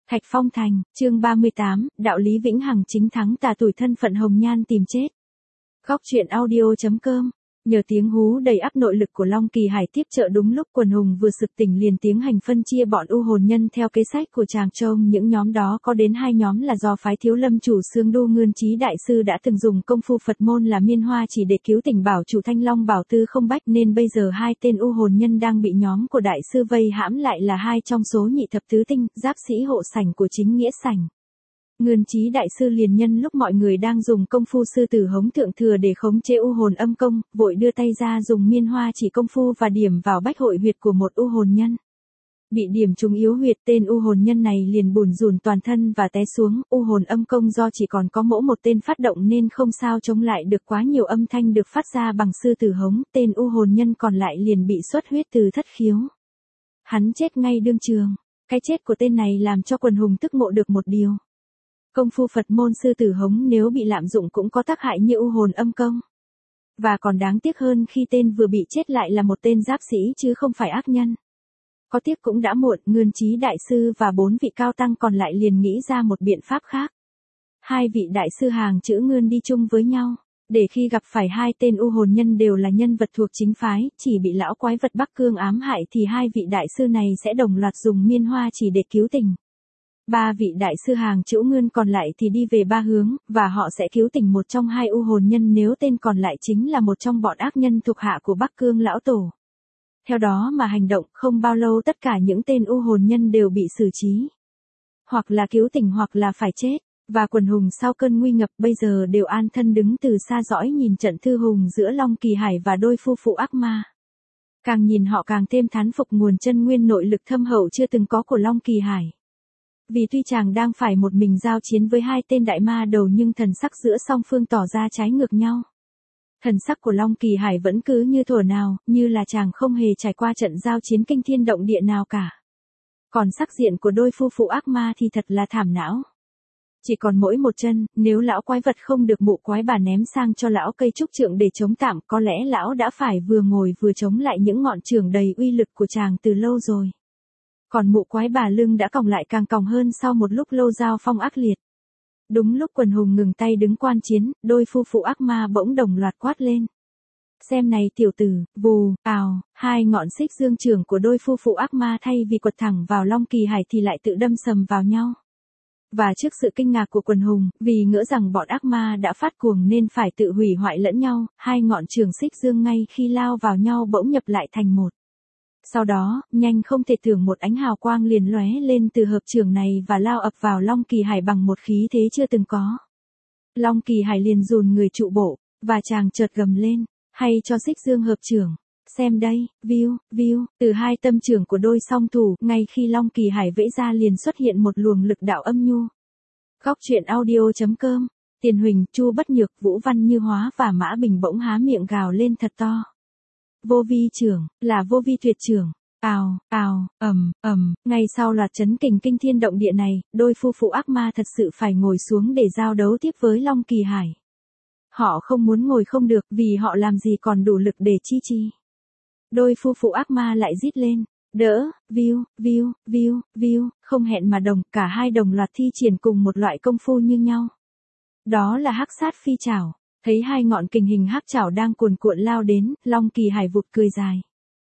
Thạch Phong Thành, chương 38, đạo lý vĩnh hằng chính thắng tà tuổi thân phận hồng nhan tìm chết. Góc truyện audio.com. Nhờ tiếng hú đầy ắp nội lực của Long Kỳ Hải tiếp trợ đúng lúc quần hùng vừa sực tỉnh liền tiến hành phân chia bọn u hồn nhân theo kế sách của chàng Trông. Những nhóm đó có đến 2 nhóm là do phái Thiếu Lâm chủ Xương Đô Ngươn Chí đại sư đã từng dùng công phu Phật môn là Miên Hoa chỉ để cứu tỉnh bảo chủ Thanh Long Bảo Tư Không Bách, nên bây giờ 2 tên u hồn nhân đang bị nhóm của đại sư vây hãm lại là 2 trong số nhị thập tứ tinh, giáp sĩ hộ sảnh của chính nghĩa sảnh. Ngươn Chí đại sư liền nhân lúc mọi người đang dùng công phu sư tử hống thượng thừa để khống chế u hồn âm công, vội đưa tay ra dùng Miên Hoa chỉ công phu và điểm vào bách hội huyệt của một u hồn nhân. Bị điểm trúng yếu huyệt, tên u hồn nhân này liền bùn rùn toàn thân và té xuống. U hồn âm công do chỉ còn có mỗi một tên phát động nên không sao chống lại được quá nhiều âm thanh được phát ra bằng sư tử hống, tên u hồn nhân còn lại liền bị xuất huyết từ thất khiếu. Hắn chết ngay đương trường. Cái chết của tên này làm cho quần hùng tức ngộ được một điều. Công phu Phật môn sư tử hống nếu bị lạm dụng cũng có tác hại như u hồn âm công. Và còn đáng tiếc hơn khi tên vừa bị chết lại là một tên giáp sĩ chứ không phải ác nhân. Có tiếc cũng đã muộn, Ngươn Chí đại sư và 4 vị cao tăng còn lại liền nghĩ ra một biện pháp khác. 2 vị đại sư hàng chữ Ngươn đi chung với nhau, để khi gặp phải 2 tên u hồn nhân đều là nhân vật thuộc chính phái, chỉ bị lão quái vật Bắc Cương ám hại thì 2 vị đại sư này sẽ đồng loạt dùng Miên Hoa chỉ để cứu tình. 3 vị đại sư hàng chữ Ngươn còn lại thì đi về 3 hướng, và họ sẽ cứu tỉnh một trong 2 u hồn nhân nếu tên còn lại chính là một trong bọn ác nhân thuộc hạ của Bắc Cương lão tổ. Theo đó mà hành động, không bao lâu tất cả những tên u hồn nhân đều bị xử trí. Hoặc là cứu tỉnh hoặc là phải chết, và quần hùng sau cơn nguy ngập bây giờ đều an thân đứng từ xa dõi nhìn trận thư hùng giữa Long Kỳ Hải và đôi phu phụ ác ma. Càng nhìn họ càng thêm thán phục nguồn chân nguyên nội lực thâm hậu chưa từng có của Long Kỳ Hải. Vì tuy chàng đang phải một mình giao chiến với 2 tên đại ma đầu nhưng thần sắc giữa song phương tỏ ra trái ngược nhau. Thần sắc của Long Kỳ Hải vẫn cứ như thuở nào, như là chàng không hề trải qua trận giao chiến kinh thiên động địa nào cả. Còn sắc diện của đôi phu phụ ác ma thì thật là thảm não. Chỉ còn mỗi một chân, nếu lão quái vật không được mụ quái bà ném sang cho lão cây trúc trượng để chống tạm, có lẽ lão đã phải vừa ngồi vừa chống lại những ngọn chưởng đầy uy lực của chàng từ lâu rồi. Còn mụ quái bà lưng đã còng lại càng còng hơn sau một lúc lâu giao phong ác liệt. Đúng lúc quần hùng ngừng tay đứng quan chiến, đôi phu phụ ác ma bỗng đồng loạt quát lên. Xem này tiểu tử, vù, ào, 2 ngọn xích dương chưởng của đôi phu phụ ác ma thay vì quật thẳng vào Long Kỳ Hải thì lại tự đâm sầm vào nhau. Và trước sự kinh ngạc của quần hùng, vì ngỡ rằng bọn ác ma đã phát cuồng nên phải tự hủy hoại lẫn nhau, 2 ngọn chưởng xích dương ngay khi lao vào nhau bỗng nhập lại thành một. Sau đó, nhanh không thể tưởng một ánh hào quang liền lóe lên từ hợp chưởng này và lao ập vào Long Kỳ Hải bằng một khí thế chưa từng có. Long Kỳ Hải liền dồn người trụ bộ, và chàng chợt gầm lên, hay cho xích dương hợp chưởng. Xem đây, viu, từ 2 tâm chưởng của đôi song thủ, ngay khi Long Kỳ Hải vẫy ra liền xuất hiện một luồng lực đạo âm nhu. Góc truyện audio.com. Tiền Huỳnh, Chu Bất Nhược, Vũ Văn Như Hóa và Mã Bình bỗng há miệng gào lên thật to. Vô vi chưởng, là vô vi tuyệt chưởng. Ào, ngay sau loạt chấn kình kinh thiên động địa này, đôi phu phụ ác ma thật sự phải ngồi xuống để giao đấu tiếp với Long Kỳ Hải. Họ không muốn ngồi không được vì họ làm gì còn đủ lực để chi. Đôi phu phụ ác ma lại rít lên, đỡ, viu, không hẹn mà đồng, cả 2 đồng loạt thi triển cùng một loại công phu như nhau. Đó là hắc sát phi chảo. Thấy 2 ngọn kình hình hắc chảo đang cuồn cuộn lao đến, Long Kỳ Hải vụt cười dài.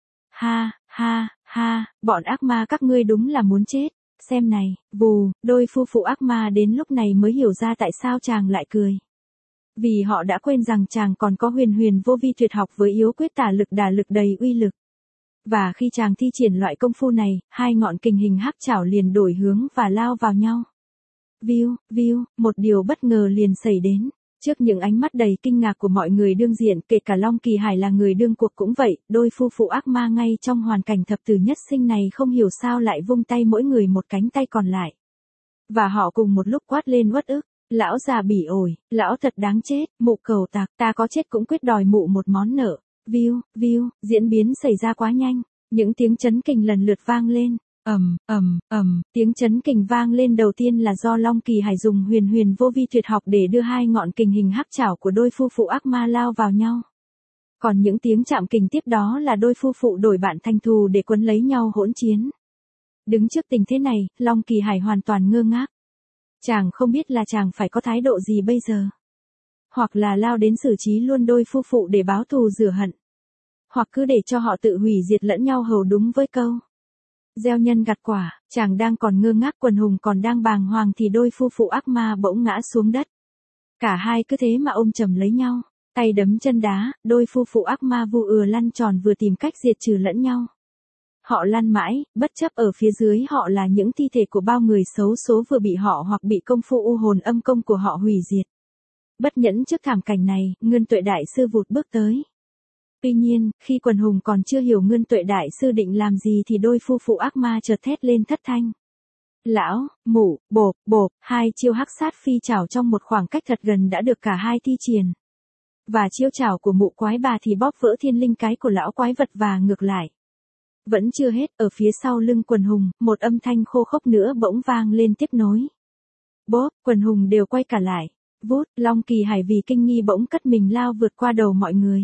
Ha, bọn ác ma các ngươi đúng là muốn chết. Xem này, vù, đôi phu phụ ác ma đến lúc này mới hiểu ra tại sao chàng lại cười. Vì họ đã quên rằng chàng còn có huyền vô vi tuyệt học với yếu quyết tả lực đả lực đầy uy lực. Và khi chàng thi triển loại công phu này, 2 ngọn kình hình hắc chảo liền đổi hướng và lao vào nhau. Viu, một điều bất ngờ liền xảy đến. Trước những ánh mắt đầy kinh ngạc của mọi người đương diện, kể cả Long Kỳ Hải là người đương cuộc cũng vậy, đôi phu phụ ác ma ngay trong hoàn cảnh thập tử nhất sinh này không hiểu sao lại vung tay mỗi người một cánh tay còn lại. Và họ cùng một lúc quát lên uất ức, lão già bỉ ổi, lão thật đáng chết, mụ cầu tặc, ta có chết cũng quyết đòi mụ một món nợ. Viu, diễn biến xảy ra quá nhanh, những tiếng chấn kình lần lượt vang lên. Tiếng chấn kình vang lên đầu tiên là do Long Kỳ Hải dùng huyền vô vi tuyệt học để đưa 2 ngọn kình hình hắc chảo của đôi phu phụ ác ma lao vào nhau. Còn những tiếng chạm kình tiếp đó là đôi phu phụ đổi bạn thành thù để quấn lấy nhau hỗn chiến. Đứng trước tình thế này, Long Kỳ Hải hoàn toàn ngơ ngác. Chàng không biết là chàng phải có thái độ gì bây giờ. Hoặc là lao đến xử trí luôn đôi phu phụ để báo thù rửa hận. Hoặc cứ để cho họ tự hủy diệt lẫn nhau hầu đúng với câu gieo nhân gặt quả. Chàng đang còn ngơ ngác, Quần Hùng còn đang bàng hoàng thì đôi phu phụ ác ma bỗng ngã xuống đất. Cả hai cứ thế mà ôm chầm lấy nhau, tay đấm chân đá, đôi phu phụ ác ma vu lăn tròn vừa tìm cách diệt trừ lẫn nhau. Họ lăn mãi, bất chấp ở phía dưới họ là những thi thể của bao người xấu số vừa bị họ hoặc bị công phu u hồn âm công của họ hủy diệt. Bất nhẫn trước thảm cảnh này, Ngân Tuệ Đại Sư vụt bước tới. Tuy nhiên, khi Quần Hùng còn chưa hiểu Ngân Tuệ Đại Sư định làm gì thì đôi phu phụ ác ma chợt thét lên thất thanh. Lão, mụ, bộp, bộp, hai chiêu hắc sát phi chảo trong một khoảng cách thật gần đã được cả hai thi triển. Và chiêu chảo của mụ quái bà thì bóp vỡ thiên linh cái của lão quái vật và ngược lại. Vẫn chưa hết, ở phía sau lưng Quần Hùng, một âm thanh khô khốc nữa bỗng vang lên tiếp nối. Bốp, Quần Hùng đều quay cả lại. Vút, Long Kỳ Hải vì kinh nghi bỗng cất mình lao vượt qua đầu mọi người.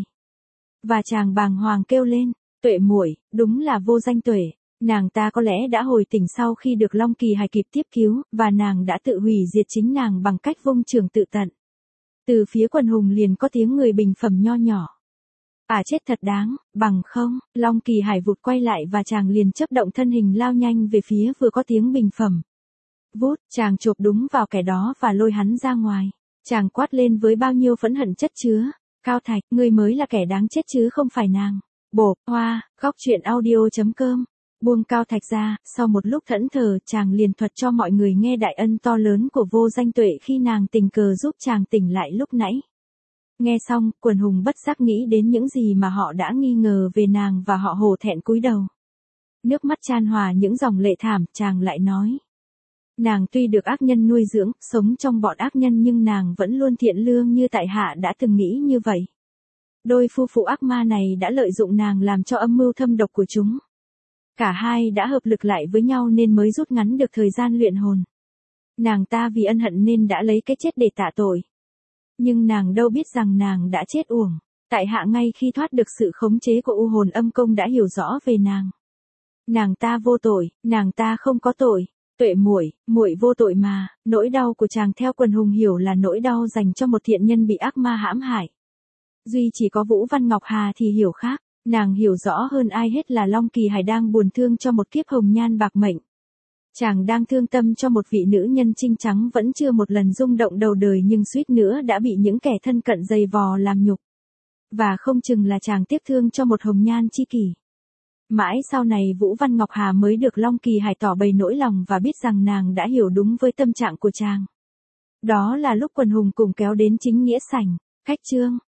Và chàng bàng hoàng kêu lên, Tuệ muội, đúng là vô danh Tuệ. Nàng ta có lẽ đã hồi tỉnh sau khi được Long Kỳ Hải kịp tiếp cứu, và nàng đã tự hủy diệt chính nàng bằng cách vung trường tự tận. Từ phía Quần Hùng liền có tiếng người bình phẩm nho nhỏ. Chết thật đáng, bằng không, Long Kỳ Hải vụt quay lại và chàng liền chớp động thân hình lao nhanh về phía vừa có tiếng bình phẩm. Vút, chàng chộp đúng vào kẻ đó và lôi hắn ra ngoài. Chàng quát lên với bao nhiêu phẫn hận chất chứa. Cao Thạch, ngươi mới là kẻ đáng chết chứ không phải nàng. Bộp, hoa, góc truyện audio.com. Buông Cao Thạch ra, sau một lúc thẫn thờ, chàng liền thuật cho mọi người nghe đại ân to lớn của vô danh Tuệ khi nàng tình cờ giúp chàng tỉnh lại lúc nãy. Nghe xong, Quần Hùng bất giác nghĩ đến những gì mà họ đã nghi ngờ về nàng và họ hổ thẹn cúi đầu. Nước mắt chan hòa những dòng lệ thảm, chàng lại nói. Nàng tuy được ác nhân nuôi dưỡng, sống trong bọn ác nhân nhưng nàng vẫn luôn thiện lương như tại hạ đã từng nghĩ như vậy. Đôi phu phụ ác ma này đã lợi dụng nàng làm cho âm mưu thâm độc của chúng. Cả hai đã hợp lực lại với nhau nên mới rút ngắn được thời gian luyện hồn. Nàng ta vì ân hận nên đã lấy cái chết để tạ tội. Nhưng nàng đâu biết rằng nàng đã chết uổng. Tại hạ ngay khi thoát được sự khống chế của u hồn âm công đã hiểu rõ về nàng. Nàng ta vô tội, nàng ta không có tội. Tuệ muội, muội vô tội mà. Nỗi đau của chàng theo Quần Hùng hiểu là nỗi đau dành cho một thiện nhân bị ác ma hãm hại. Duy chỉ có Vũ Văn Ngọc Hà thì hiểu khác. Nàng hiểu rõ hơn ai hết là Long Kỳ Hải đang buồn thương cho một kiếp hồng nhan bạc mệnh. Chàng đang thương tâm cho một vị nữ nhân trinh trắng vẫn chưa một lần rung động đầu đời nhưng suýt nữa đã bị những kẻ thân cận giày vò làm nhục. Và không chừng là chàng tiếc thương cho một hồng nhan chi kỷ. Mãi sau này Vũ Văn Ngọc Hà mới được Long Kỳ Hải tỏ bày nỗi lòng và biết rằng nàng đã hiểu đúng với tâm trạng của chàng. Đó là lúc Quần Hùng cùng kéo đến chính nghĩa sảnh. Khách chương.